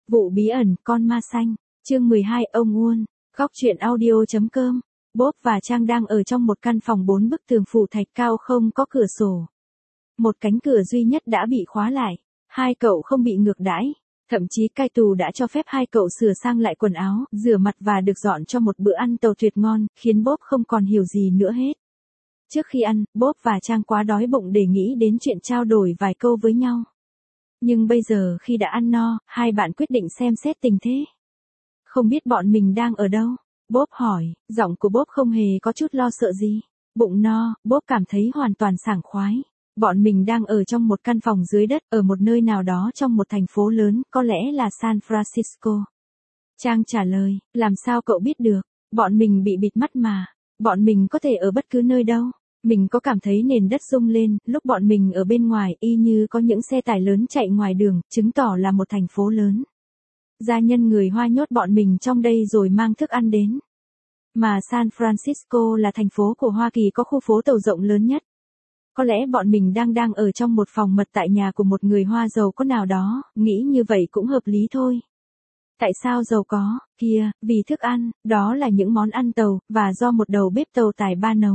Vụ bí ẩn con ma xanh, chương 12 ông Uôn, góc truyện audio.com. Bob và Trang đang ở trong một căn phòng 4 bức tường phủ thạch cao không có cửa sổ. Một cánh cửa duy nhất đã bị khóa lại, hai cậu không bị ngược đãi, thậm chí cai tù đã cho phép hai cậu sửa sang lại quần áo, rửa mặt và được dọn cho một bữa ăn tàu tuyệt ngon, khiến Bob không còn hiểu gì nữa hết. Trước khi ăn, Bob và Trang quá đói bụng để nghĩ đến chuyện trao đổi vài câu với nhau. Nhưng bây giờ khi đã ăn no, hai bạn quyết định xem xét tình thế. Không biết bọn mình đang ở đâu? Bob hỏi, giọng của Bob không hề có chút lo sợ gì. Bụng no, Bob cảm thấy hoàn toàn sảng khoái. Bọn mình đang ở trong một căn phòng dưới đất, ở một nơi nào đó trong một thành phố lớn, có lẽ là San Francisco. Trang trả lời, làm sao cậu biết được? Bọn mình bị bịt mắt mà. Bọn mình có thể ở bất cứ nơi đâu. Mình có cảm thấy nền đất rung lên, lúc bọn mình ở bên ngoài y như có những xe tải lớn chạy ngoài đường, chứng tỏ là một thành phố lớn. Gia nhân người Hoa nhốt bọn mình trong đây rồi mang thức ăn đến. Mà San Francisco là thành phố của Hoa Kỳ có khu phố tàu rộng lớn nhất. Có lẽ bọn mình đang ở trong một phòng mật tại nhà của một người Hoa giàu có nào đó, nghĩ như vậy cũng hợp lý thôi. Tại sao giàu có, kia, vì thức ăn, đó là những món ăn tàu, và do một đầu bếp tàu tài ba nấu.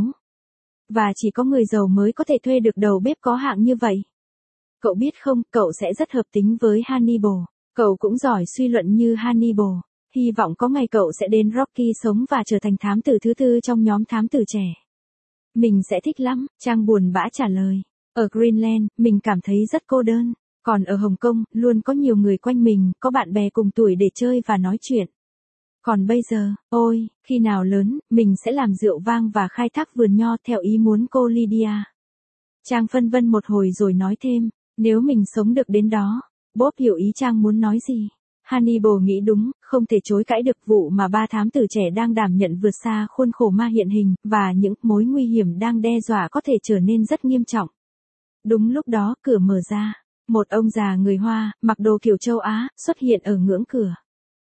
Và chỉ có người giàu mới có thể thuê được đầu bếp có hạng như vậy. Cậu biết không, cậu sẽ rất hợp tính với Hannibal. Cậu cũng giỏi suy luận như Hannibal. Hy vọng có ngày cậu sẽ đến Rocky sống và trở thành thám tử thứ tư trong nhóm thám tử trẻ. Mình sẽ thích lắm, Trang buồn bã trả lời. Ở Greenland, mình cảm thấy rất cô đơn. Còn ở Hồng Kông, luôn có nhiều người quanh mình, có bạn bè cùng tuổi để chơi và nói chuyện. Còn bây giờ, ôi, khi nào lớn, mình sẽ làm rượu vang và khai thác vườn nho theo ý muốn cô Lydia. Trang phân vân một hồi rồi nói thêm, nếu mình sống được đến đó. Bob hiểu ý Trang muốn nói gì. Hannibal nghĩ đúng, không thể chối cãi được vụ mà ba thám tử trẻ đang đảm nhận vượt xa khuôn khổ ma hiện hình, và những mối nguy hiểm đang đe dọa có thể trở nên rất nghiêm trọng. Đúng lúc đó, cửa mở ra. Một ông già người Hoa, mặc đồ kiểu châu Á, xuất hiện ở ngưỡng cửa.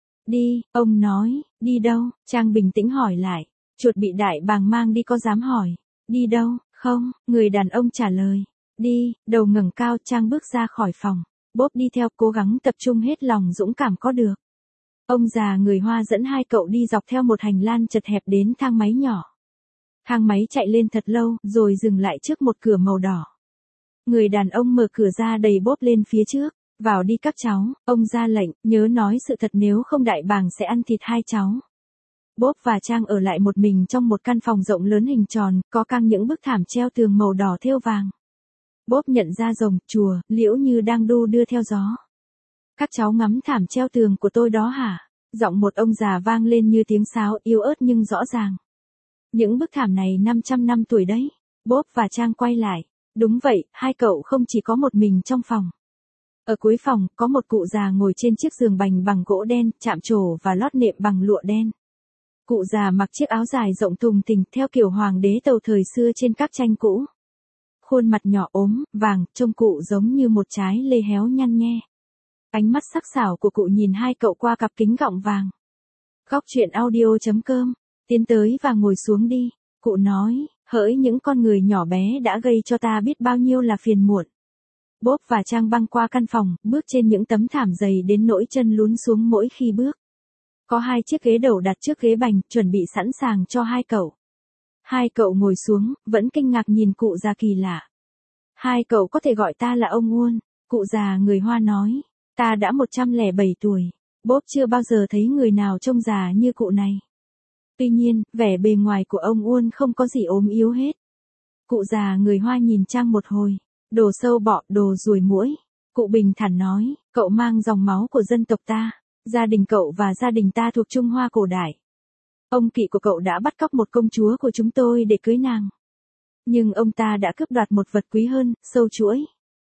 Đi, ông nói, đi đâu? Trang bình tĩnh hỏi lại. Chuột bị đại bàng mang đi có dám hỏi. Đi đâu? Không, người đàn ông trả lời. Đi, đầu ngẩng cao, Trang bước ra khỏi phòng. Bob đi theo, cố gắng tập trung hết lòng dũng cảm có được. Ông già người Hoa dẫn hai cậu đi dọc theo một hành lang chật hẹp đến thang máy nhỏ. Thang máy chạy lên thật lâu, rồi dừng lại trước một cửa màu đỏ. Người đàn ông mở cửa ra đẩy Bob lên phía trước. Vào đi các cháu, ông ra lệnh, nhớ nói sự thật nếu không đại bàng sẽ ăn thịt hai cháu. Bob và Trang ở lại một mình trong một căn phòng rộng lớn hình tròn, có căng những bức thảm treo tường màu đỏ thêu vàng. Bob nhận ra rồng, chùa, liễu như đang đu đưa theo gió. Các cháu ngắm thảm treo tường của tôi đó hả? Giọng một ông già vang lên như tiếng sáo yếu ớt nhưng rõ ràng. Những bức thảm này 500 năm tuổi đấy. Bob và Trang quay lại. Đúng vậy, hai cậu không chỉ có một mình trong phòng. Ở cuối phòng, có một cụ già ngồi trên chiếc giường bành bằng gỗ đen, chạm trổ và lót nệm bằng lụa đen. Cụ già mặc chiếc áo dài rộng thùng thình theo kiểu hoàng đế tàu thời xưa trên các tranh cũ. Khuôn mặt nhỏ ốm, vàng, trông cụ giống như một trái lê héo nhăn nhe. Ánh mắt sắc sảo của cụ nhìn hai cậu qua cặp kính gọng vàng. Góc truyện audio.com, tiến tới và ngồi xuống đi, cụ nói, hỡi những con người nhỏ bé đã gây cho ta biết bao nhiêu là phiền muộn. Bob và Trang băng qua căn phòng, bước trên những tấm thảm dày đến nỗi chân lún xuống mỗi khi bước. Có hai chiếc ghế đầu đặt trước ghế bành, chuẩn bị sẵn sàng cho hai cậu. Hai cậu ngồi xuống, vẫn kinh ngạc nhìn cụ già kỳ lạ. Hai cậu có thể gọi ta là ông Uôn, cụ già người Hoa nói. Ta đã 107 tuổi. Bob chưa bao giờ thấy người nào trông già như cụ này. Tuy nhiên, vẻ bề ngoài của ông Uôn không có gì ốm yếu hết. Cụ già người Hoa nhìn Trang một hồi. Đồ sâu bọ, đồ ruồi muỗi. Cụ bình thản nói, cậu mang dòng máu của dân tộc ta. Gia đình cậu và gia đình ta thuộc Trung Hoa cổ đại. Ông Kỵ của cậu đã bắt cóc một công chúa của chúng tôi để cưới nàng. Nhưng ông ta đã cướp đoạt một vật quý hơn, sâu chuỗi.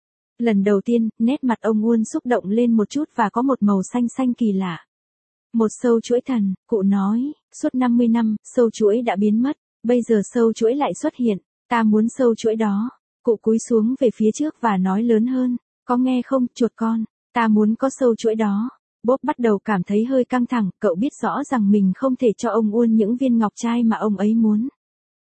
Lần đầu tiên, nét mặt ông Uôn xúc động lên một chút và có một màu xanh xanh kỳ lạ. Một sâu chuỗi thần, cụ nói, suốt 50 năm, sâu chuỗi đã biến mất, bây giờ sâu chuỗi lại xuất hiện, ta muốn sâu chuỗi đó. Cụ cúi xuống về phía trước và nói lớn hơn, có nghe không, chuột con, ta muốn có sâu chuỗi đó. Bob bắt đầu cảm thấy hơi căng thẳng, cậu biết rõ rằng mình không thể cho ông Uôn những viên ngọc trai mà ông ấy muốn.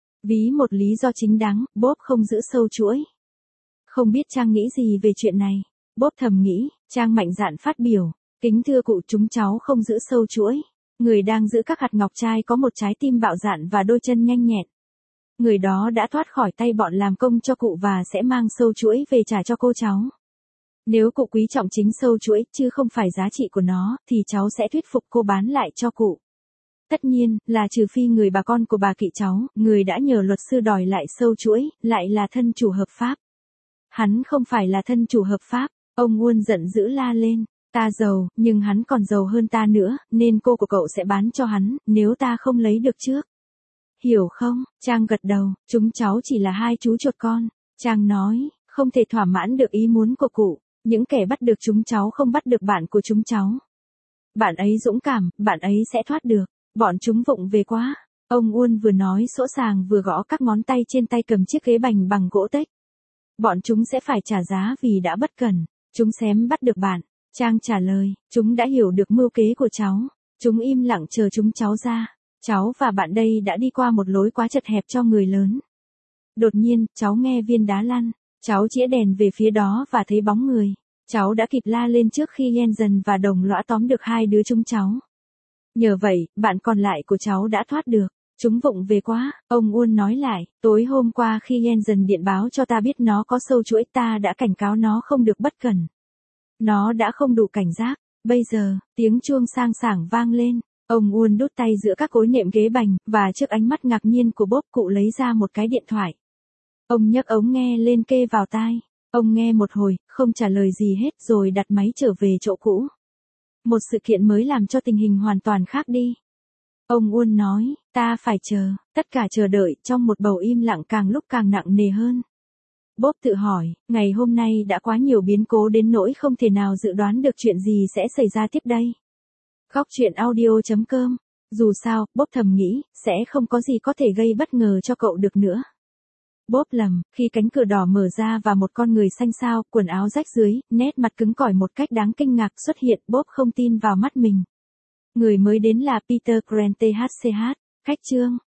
Ví một lý do chính đáng, Bob không giữ sâu chuỗi. Không biết Trang nghĩ gì về chuyện này. Bob thầm nghĩ, Trang mạnh dạn phát biểu. Kính thưa cụ, chúng cháu không giữ sâu chuỗi. Người đang giữ các hạt ngọc trai có một trái tim bạo dạn và đôi chân nhanh nhẹn. Người đó đã thoát khỏi tay bọn làm công cho cụ và sẽ mang sâu chuỗi về trả cho cô cháu. Nếu cụ quý trọng chính sâu chuỗi chứ không phải giá trị của nó, thì cháu sẽ thuyết phục cô bán lại cho cụ. Tất nhiên, là trừ phi người bà con của bà Kỵ cháu, người đã nhờ luật sư đòi lại sâu chuỗi, lại là thân chủ hợp pháp. Hắn không phải là thân chủ hợp pháp, ông Uôn giận dữ la lên. Ta giàu, nhưng hắn còn giàu hơn ta nữa, nên cô của cậu sẽ bán cho hắn, nếu ta không lấy được trước. Hiểu không? Trang gật đầu, chúng cháu chỉ là hai chú chuột con. Trang nói, không thể thỏa mãn được ý muốn của cụ. Những kẻ bắt được chúng cháu không bắt được bạn của chúng cháu. Bạn ấy dũng cảm, bạn ấy sẽ thoát được. Bọn chúng vụng về quá. Ông Uôn vừa nói sỗ sàng vừa gõ các ngón tay trên tay cầm chiếc ghế bành bằng gỗ tếch. Bọn chúng sẽ phải trả giá vì đã bất cẩn. Chúng xém bắt được bạn. Trang trả lời, chúng đã hiểu được mưu kế của cháu. Chúng im lặng chờ chúng cháu ra. Cháu và bạn đây đã đi qua một lối quá chật hẹp cho người lớn. Đột nhiên, cháu nghe viên đá lăn. Cháu chĩa đèn về phía đó và thấy bóng người. Cháu đã kịp la lên trước khi Jensen và đồng lõa tóm được hai đứa chúng cháu. Nhờ vậy, bạn còn lại của cháu đã thoát được. Chúng vụng về quá, ông Uôn nói lại, tối hôm qua khi Jensen điện báo cho ta biết nó có sâu chuỗi, ta đã cảnh cáo nó không được bất cẩn. Nó đã không đủ cảnh giác. Bây giờ, tiếng chuông sang sảng vang lên. Ông Uôn đút tay giữa các cối nệm ghế bành, và trước ánh mắt ngạc nhiên của Bob, cụ lấy ra một cái điện thoại. Ông nhấc ống nghe lên kê vào tai. Ông nghe một hồi, không trả lời gì hết rồi đặt máy trở về chỗ cũ. Một sự kiện mới làm cho tình hình hoàn toàn khác đi. Ông Uôn nói, ta phải chờ, tất cả chờ đợi trong một bầu im lặng càng lúc càng nặng nề hơn. Bob tự hỏi, ngày hôm nay đã quá nhiều biến cố đến nỗi không thể nào dự đoán được chuyện gì sẽ xảy ra tiếp đây. Góc truyện audio.com. Dù sao, Bob thầm nghĩ, sẽ không có gì có thể gây bất ngờ cho cậu được nữa. Bob lầm, khi cánh cửa đỏ mở ra và một con người xanh xao, quần áo rách dưới, nét mặt cứng cỏi một cách đáng kinh ngạc xuất hiện, Bob không tin vào mắt mình. Người mới đến là Peter Grant THCH. Khách chương.